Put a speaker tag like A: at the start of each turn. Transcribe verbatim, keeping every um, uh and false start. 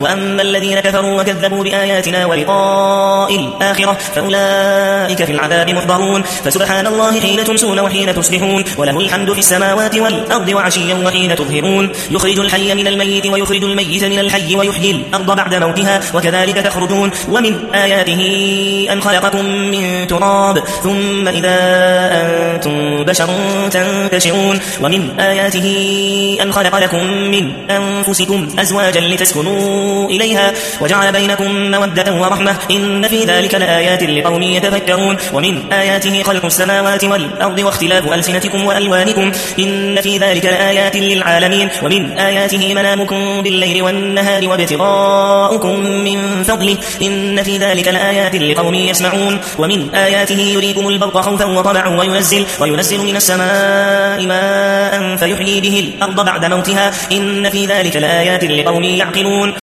A: وأما الذين كفروا وكذبوا بآياتنا ولقاء الآخرة فأولئك في العذاب محضرون فسبحان الله حين تمسون وحين تصبحون وله الحمد في السماوات والأرض وعشيا وحين تظهرون يخرج الحي من الميت ويخرج الميت من الحي ويحيي الأرض بعد موتها وكذلك تخرجون ومن آياته أن خلقكم من تراب ثم إذا أنتم بشر تنتشرون ومن آياته أن خلق لكم من أنفسكم أزواجا لتسكنوا إليها وجعل بينكم مودة ورحمة إن في ذلك لآيات لقوم يتفكرون ومن آياته خلق السماوات والأرض واختلاف ألسنتكم وألوانكم إن في ذلك لآيات للعالمين ومن آياته منامكم بالليل والنهار وابتغاؤكم من فضله إن في ذلك لآيات لقوم يسمعون ومن آياته يريكم البرق خوفا وطمعا وينزل, وينزل من السماء ماء فيحيي به الأرض بعد موتها إن في ذلك لآيات لقوم يعقلون